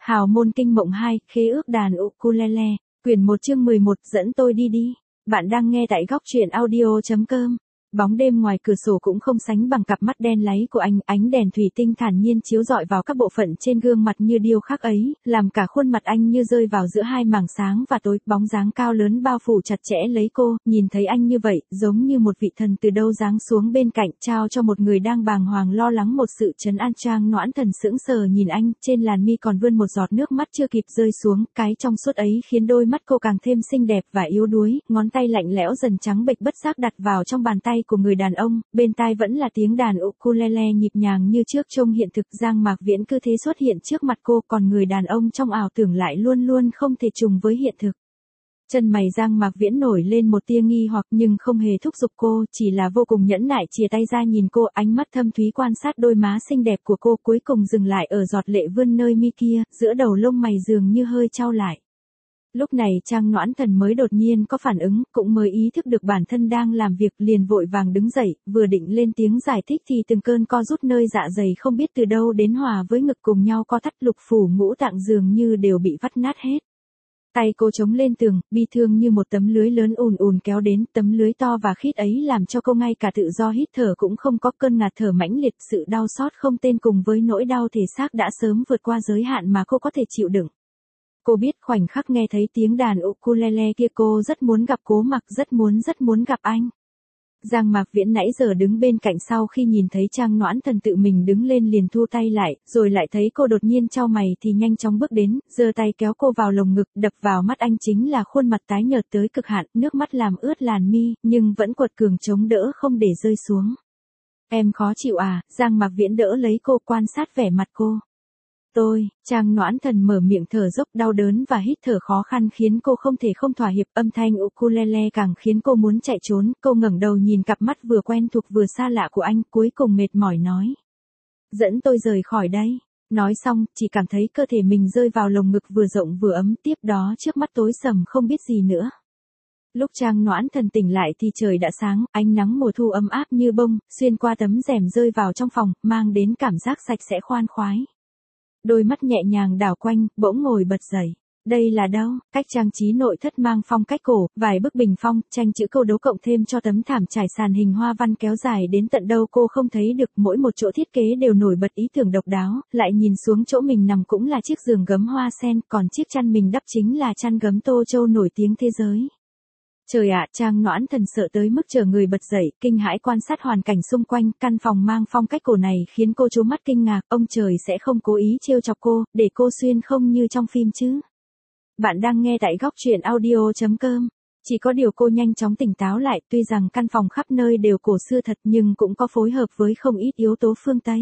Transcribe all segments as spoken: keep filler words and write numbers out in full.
Hào môn kinh mộng hai, khế ước đàn ukulele, quyển một chương mười một, dẫn tôi đi đi. Bạn đang nghe tại góc truyện audio.com. Bóng đêm ngoài cửa sổ cũng không sánh bằng cặp mắt đen láy của anh, ánh đèn thủy tinh thản nhiên chiếu rọi vào các bộ phận trên gương mặt như điêu khắc ấy, làm cả khuôn mặt anh như rơi vào giữa hai mảng sáng và tối, bóng dáng cao lớn bao phủ chặt chẽ lấy cô, nhìn thấy anh như vậy, giống như một vị thần từ đâu giáng xuống bên cạnh, trao cho một người đang bàng hoàng lo lắng một sự trấn an. Trang Noãn Thần sững sờ nhìn anh, trên làn mi còn vươn một giọt nước mắt chưa kịp rơi xuống, cái trong suốt ấy khiến đôi mắt cô càng thêm xinh đẹp và yếu đuối, ngón tay lạnh lẽo dần trắng bệch bất giác đặt vào trong bàn tay của người đàn ông, bên tai vẫn là tiếng đàn ukulele nhịp nhàng như trước. Trông hiện thực, Giang Mạc Viễn cứ thế xuất hiện trước mặt cô, còn người đàn ông trong ảo tưởng lại luôn luôn không thể trùng với hiện thực. Chân mày Giang Mạc Viễn nổi lên một tia nghi hoặc nhưng không hề thúc giục cô, chỉ là vô cùng nhẫn nại chìa tay ra nhìn cô, ánh mắt thâm thúy quan sát đôi má xinh đẹp của cô, cuối cùng dừng lại ở giọt lệ vươn nơi mi kia, giữa đầu lông mày dường như hơi chau lại. Lúc này Trang Noãn Thần mới đột nhiên có phản ứng, cũng mới ý thức được bản thân đang làm việc, liền vội vàng đứng dậy, vừa định lên tiếng giải thích thì từng cơn co rút nơi dạ dày không biết từ đâu đến hòa với ngực cùng nhau co thắt, lục phủ ngũ tạng dường như đều bị vắt nát hết. Tay cô chống lên tường, bi thương như một tấm lưới lớn ùn ùn kéo đến, tấm lưới to và khít ấy làm cho cô ngay cả tự do hít thở cũng không có, cơn ngạt thở mãnh liệt, sự đau xót không tên cùng với nỗi đau thể xác đã sớm vượt qua giới hạn mà cô có thể chịu đựng. Cô biết khoảnh khắc nghe thấy tiếng đàn ukulele kia cô rất muốn gặp Cố Mặc, rất muốn rất muốn gặp anh. Giang Mạc Viễn nãy giờ đứng bên cạnh, sau khi nhìn thấy Trang Noãn Thần tự mình đứng lên liền thu tay lại, rồi lại thấy cô đột nhiên chau mày thì nhanh chóng bước đến, giơ tay kéo cô vào lồng ngực, đập vào mắt anh chính là khuôn mặt tái nhợt tới cực hạn, nước mắt làm ướt làn mi, nhưng vẫn quật cường chống đỡ không để rơi xuống. Em khó chịu à? Giang Mạc Viễn đỡ lấy cô, quan sát vẻ mặt cô. Tôi, Trang Noãn Thần mở miệng thở dốc, đau đớn và hít thở khó khăn khiến cô không thể không thỏa hiệp, âm thanh ukulele càng khiến cô muốn chạy trốn. Cô ngẩng đầu nhìn cặp mắt vừa quen thuộc vừa xa lạ của anh, cuối cùng mệt mỏi nói. Dẫn tôi rời khỏi đây. Nói xong, chỉ cảm thấy cơ thể mình rơi vào lồng ngực vừa rộng vừa ấm, tiếp đó trước mắt tối sầm không biết gì nữa. Lúc Trang Noãn Thần tỉnh lại thì trời đã sáng, ánh nắng mùa thu ấm áp như bông, xuyên qua tấm rèm rơi vào trong phòng, mang đến cảm giác sạch sẽ khoan khoái. Đôi mắt nhẹ nhàng đảo quanh, bỗng ngồi bật dậy. Đây là đâu? Cách trang trí nội thất mang phong cách cổ, vài bức bình phong, tranh chữ câu đố cộng thêm cho tấm thảm trải sàn hình hoa văn kéo dài đến tận đâu cô không thấy được, mỗi một chỗ thiết kế đều nổi bật ý tưởng độc đáo, lại nhìn xuống chỗ mình nằm cũng là chiếc giường gấm hoa sen, còn chiếc chăn mình đắp chính là chăn gấm Tô Châu nổi tiếng thế giới. Trời ạ, Trang Noãn Thần sợ tới mức trở người bật dậy, kinh hãi quan sát hoàn cảnh xung quanh, căn phòng mang phong cách cổ này khiến cô trố mắt kinh ngạc, ông trời sẽ không cố ý trêu chọc cô, để cô xuyên không như trong phim chứ. Bạn đang nghe tại góc truyện audio.com. Chỉ có điều cô nhanh chóng tỉnh táo lại, tuy rằng căn phòng khắp nơi đều cổ xưa thật nhưng cũng có phối hợp với không ít yếu tố phương Tây.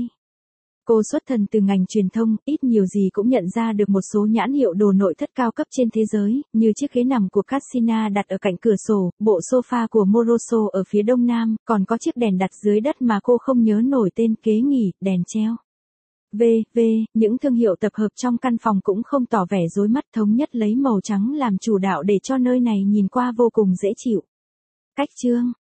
Cô xuất thân từ ngành truyền thông, ít nhiều gì cũng nhận ra được một số nhãn hiệu đồ nội thất cao cấp trên thế giới, như chiếc ghế nằm của Cassina đặt ở cạnh cửa sổ, bộ sofa của Moroso ở phía đông nam, còn có chiếc đèn đặt dưới đất mà cô không nhớ nổi tên, kế nghỉ, đèn treo. vê vê, những thương hiệu tập hợp trong căn phòng cũng không tỏ vẻ rối mắt, thống nhất lấy màu trắng làm chủ đạo để cho nơi này nhìn qua vô cùng dễ chịu. Cách chương,